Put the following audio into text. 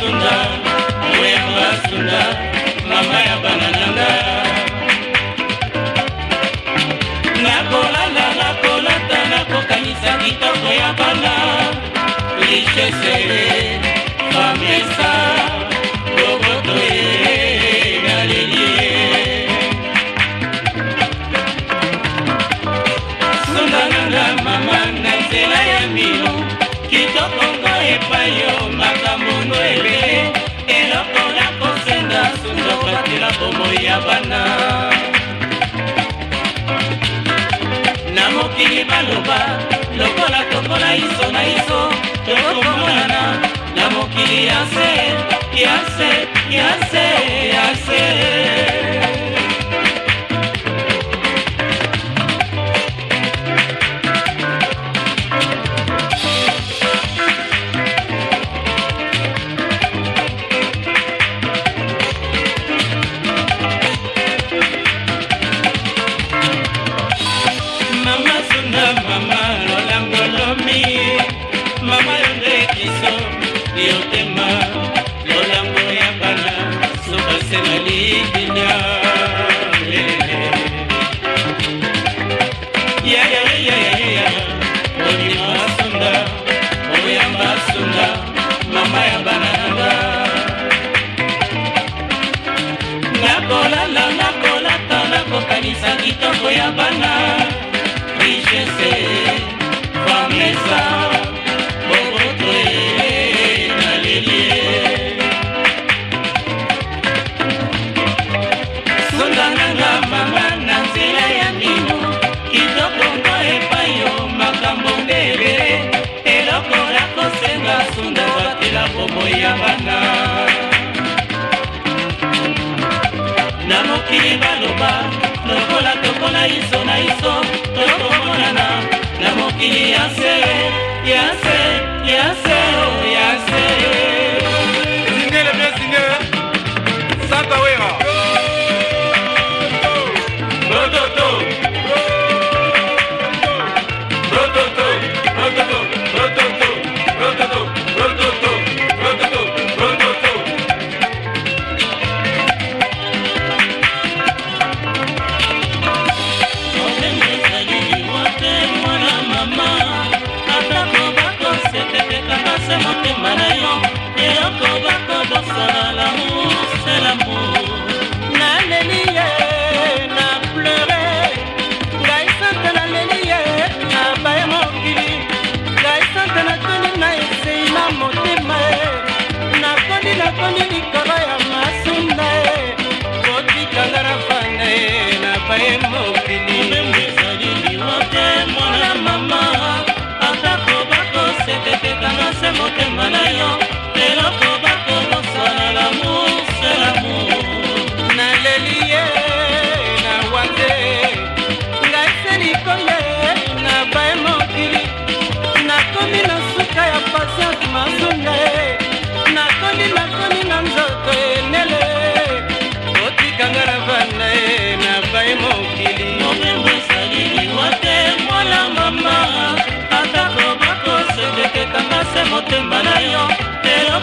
sunda oyamba sunda mama ya bana nanga nakolala nakolata nakokanisa kitoko ya bana richesse famesa loboto nalelie sunda nanga mama na nzela ya mino kitoko ngo epayo makambo ngo ebele eloko nakosenga sunda batela bomoi ya bana na mokili baloba lokola tokola iso na iso tokomonana na mokili yase yase yase yase mama yonde kiso yotema lolango ya bana sokase na lidinya ya ya ya ya oni masunda oyamba sunda mama ya bana nakolala nakolata nakokanisa kitoko ya bana richesse famesa sunda batela bomoi ya bana na mokili baloba lokola tokola iso na iso tokomonana na mokili yase yase yase yase zingele bien zingele santa wera rototo rototo rototo rototo rototo rototo rototo rototo omemezali wote mwana mama atako bakoseteteka se motema na yo eloko bakobosana lamour c'est l'amour naleli ye na pleure ngai santa naleli ye na baye mokili ngai santa natoni na esei na motema nakoni likolo ya masunda kotikanga na fanda na baye mokili ezali liwote mwana mama atako bakosetetekanga se motema na yo eloko bakobosana lamour c'est l'amour naleli ye na wanze ngai se likoye na baye mokili nakomi na suka ya patience masunda nakoni na nzoto enele otikanga na vanda na baye mokili momembo ezali liwa te mwana mama atako bakosetekekanga se motema na yo